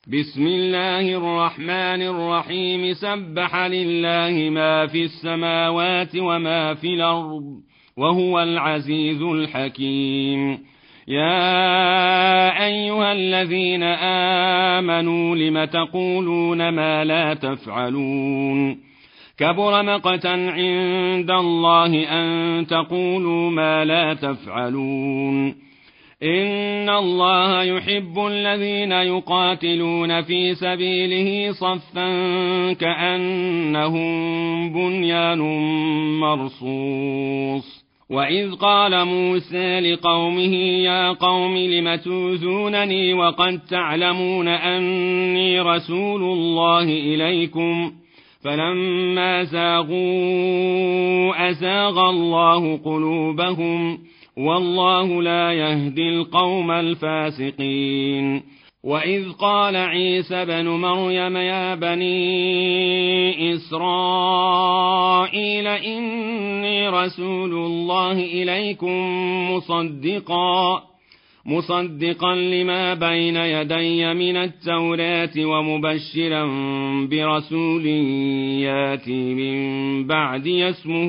بسم الله الرحمن الرحيم سبح لله ما في السماوات وما في الأرض وهو العزيز الحكيم. يا أيها الذين آمنوا لم تقولون ما لا تفعلون كبر مقتا عند الله أن تقولوا ما لا تفعلون. إن الله يحب الذين يقاتلون في سبيله صفا كأنهم بنيان مرصوص. وإذ قال موسى لقومه يا قوم لم تؤذونني وقد تعلمون أني رسول الله إليكم فلما زاغوا أزاغ الله قلوبهم والله لا يهدي القوم الفاسقين. وإذ قال عيسى بن مريم يا بني إسرائيل إني رسول الله إليكم مصدقا لما بين يدي من التوراة ومبشرا برسول ياتي من بعدي اسمه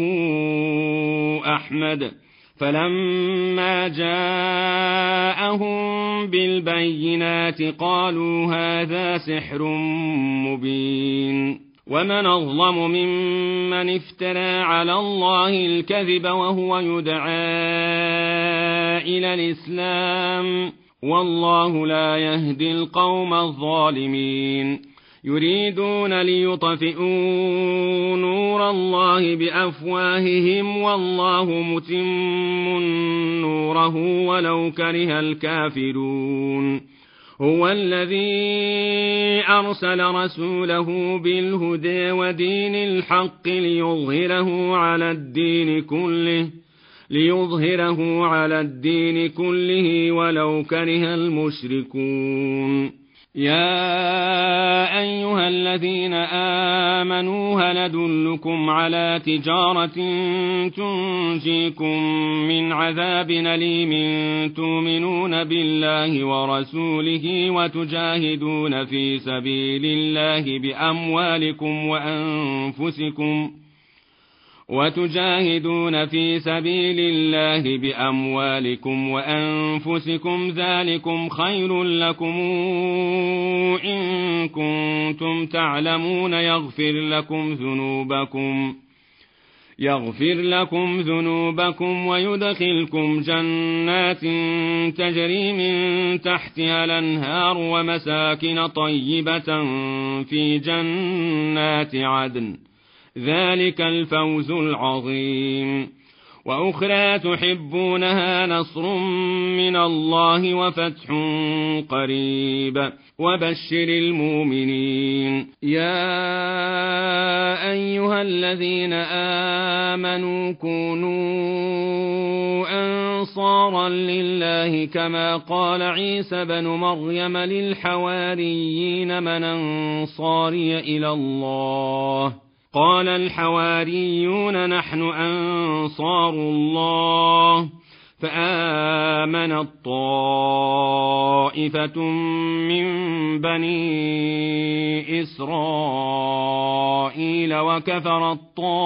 أحمد. فلما جاءهم بالبينات قالوا هذا سحر مبين. ومن أظلم ممن افترى على الله الكذب وهو يدعى إلى الإسلام والله لا يهدي القوم الظالمين. يريدون ليطفئوا نور الله بأفواههم والله متم نوره ولو كره الكافرون. هو الذي أرسل رسوله بالهدى ودين الحق ليظهره على الدين كله ولو كره المشركون. يا أيها الذين آمنوا هل أدلكم على تجارة تنجيكم من عذاب أليم تؤمنون بالله ورسوله وتجاهدون في سبيل الله بأموالكم وأنفسكم ذلكم خير لكم إن كنتم تعلمون يغفر لكم ذنوبكم ويدخلكم جنات تجري من تحتها الأنهار ومساكن طيبة في جنات عدن ذلك الفوز العظيم. وأخرى تحبونها نصر من الله وفتح قريب وبشر المؤمنين. يا أيها الذين آمنوا كونوا أنصارا لله كما قال عيسى بن مريم للحواريين من أنصاري إلى الله قال الحواريون نحن أنصار الله فآمنت طائفة من بني إسرائيل وكفرت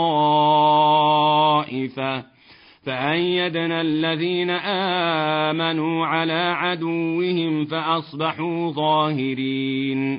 طائفة فأيدنا الذين آمنوا على عدوهم فأصبحوا ظاهرين.